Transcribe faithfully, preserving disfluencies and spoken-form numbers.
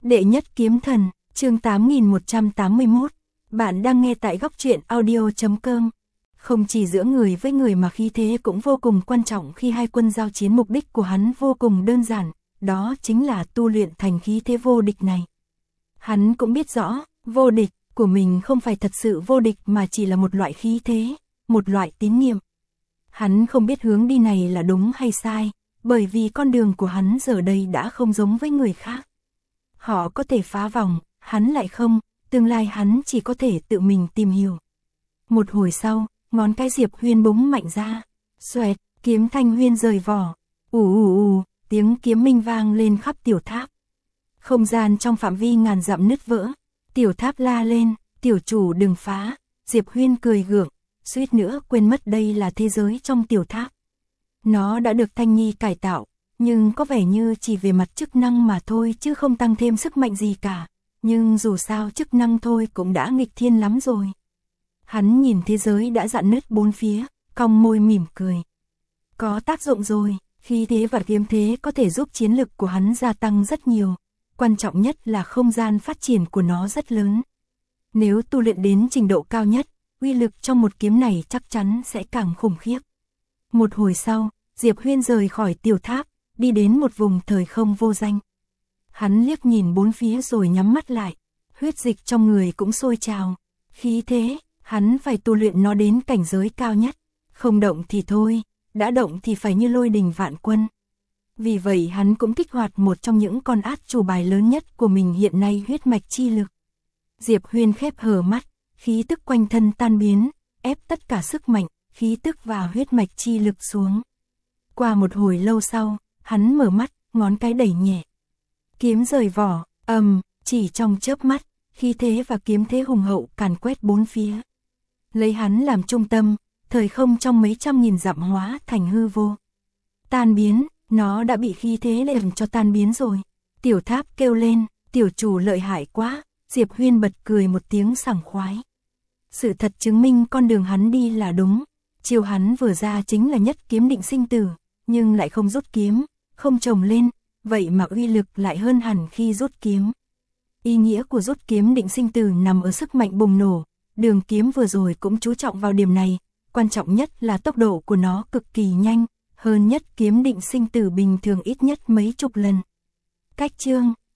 Đệ nhất kiếm thần, chương tám nghìn một trăm tám mươi mốt. Bạn đang nghe tại góc truyện audio chấm com. Không chỉ giữa người với người mà khí thế cũng vô cùng quan trọng khi hai quân giao chiến, mục đích của hắn vô cùng đơn giản, đó chính là tu luyện thành khí thế vô địch này. Hắn cũng biết rõ, vô địch của mình không phải thật sự vô địch mà chỉ là một loại khí thế, một loại tín nhiệm. Hắn không biết hướng đi này là đúng hay sai, bởi vì con đường của hắn giờ đây đã không giống với người khác. Họ có thể phá vòng, hắn lại không, tương lai hắn chỉ có thể tự mình tìm hiểu. Một hồi sau, ngón cái Diệp Huyên búng mạnh ra, xoẹt, kiếm thanh huyên rời vỏ, ù ù ù, tiếng kiếm minh vang lên khắp tiểu tháp. Không gian trong phạm vi ngàn dặm nứt vỡ, tiểu tháp la lên, tiểu chủ đừng phá, Diệp Huyên cười gượng, suýt nữa quên mất đây là thế giới trong tiểu tháp. Nó đã được Thanh Nhi cải tạo, nhưng có vẻ như chỉ về mặt chức năng mà thôi chứ không tăng thêm sức mạnh gì cả, nhưng dù sao chức năng thôi cũng đã nghịch thiên lắm rồi. Hắn nhìn thế giới đã rạn nứt bốn phía, cong môi mỉm cười. Có tác dụng rồi, khí thế và kiếm thế có thể giúp chiến lực của hắn gia tăng rất nhiều, quan trọng nhất là không gian phát triển của nó rất lớn. Nếu tu luyện đến trình độ cao nhất, uy lực trong một kiếm này chắc chắn sẽ càng khủng khiếp. Một hồi sau, Diệp Huyên rời khỏi tiểu tháp, đi đến một vùng thời không vô danh. Hắn liếc nhìn bốn phía rồi nhắm mắt lại, huyết dịch trong người cũng sôi trào. Khí thế, hắn phải tu luyện nó đến cảnh giới cao nhất, không động thì thôi, đã động thì phải như lôi đình vạn quân. Vì vậy hắn cũng kích hoạt một trong những con át chủ bài lớn nhất của mình hiện nay, huyết mạch chi lực. Diệp Huyên khép hờ mắt, khí tức quanh thân tan biến, ép tất cả sức mạnh, khí tức và huyết mạch chi lực xuống. Qua một hồi lâu sau, hắn mở mắt, ngón cái đẩy nhẹ. Kiếm rời vỏ, ầm, chỉ trong chớp mắt, khí thế và kiếm thế hùng hậu càn quét bốn phía. Lấy hắn làm trung tâm, thời không trong mấy trăm nghìn dặm hóa thành hư vô. Tan biến, nó đã bị khí thế làm cho tan biến rồi. Tiểu tháp kêu lên, tiểu chủ lợi hại quá, Diệp Huyên bật cười một tiếng sảng khoái. Sự thật chứng minh con đường hắn đi là đúng, chiều hắn vừa ra chính là nhất kiếm định sinh tử, nhưng lại không rút kiếm, không chồng lên, vậy mà uy lực lại hơn hẳn khi rút kiếm. Ý nghĩa của rút kiếm định sinh tử nằm ở sức mạnh bùng nổ, đường kiếm vừa rồi cũng chú trọng vào điểm này, quan trọng nhất là tốc độ của nó cực kỳ nhanh, hơn nhất kiếm định sinh tử bình thường ít nhất mấy chục lần. Cách chương